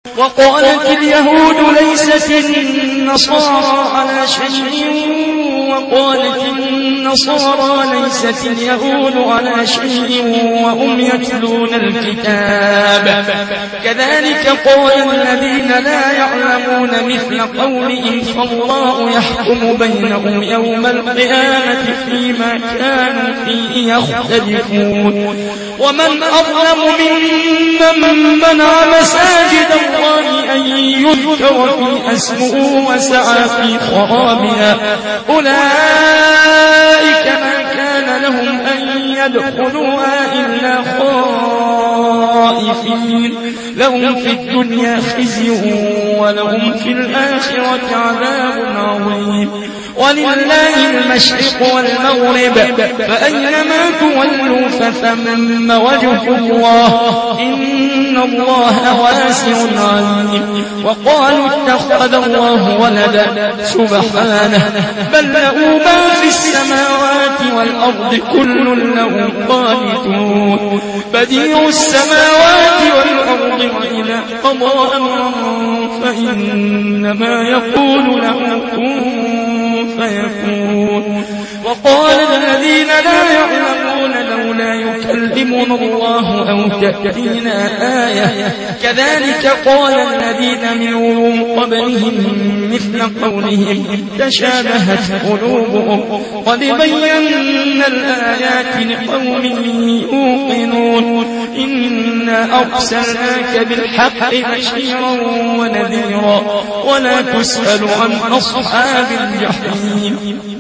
وقالت اليهود ليست النصارى على شيء وقالت النصارى ليست اليهود على شيء وهم يتلون الكتاب كذلك قال الذين لا يعلمون مثل قولهم فالله يحكم بينهم يوم القيامة فيما كانوا فيه يختلفون ومن أظلم ممن منع مساجد الله أن يذكر في اسمه وسعى في خرابها أولئك ما كان لهم أن يدخلوها إلا خائفين لهم في الدنيا خزي ولهم في الآخرة عذاب عظيم ولله المشرق والمغرب فأينما تولوا فثم وجه الله إن الله واسع عليم وقالوا اتخذ الله ولدا سبحانه بل له ما في السماوات والأرض كل له قانتون بديع السماوات والأرض وإذا قضى أمرا فإنما يقول له كن فيكون وقال الذين لا يعلمون لولا يكلمنا الله أو تأتينا آية كذلك قال الذين من قبلهم مثل قولهم تشابهت قلوبهم قد بينا الآيات لقوم يوقنون إنا أرسلناك بالحق بشيرا ونذيرا ولا تسأل عن أصحاب الجحيم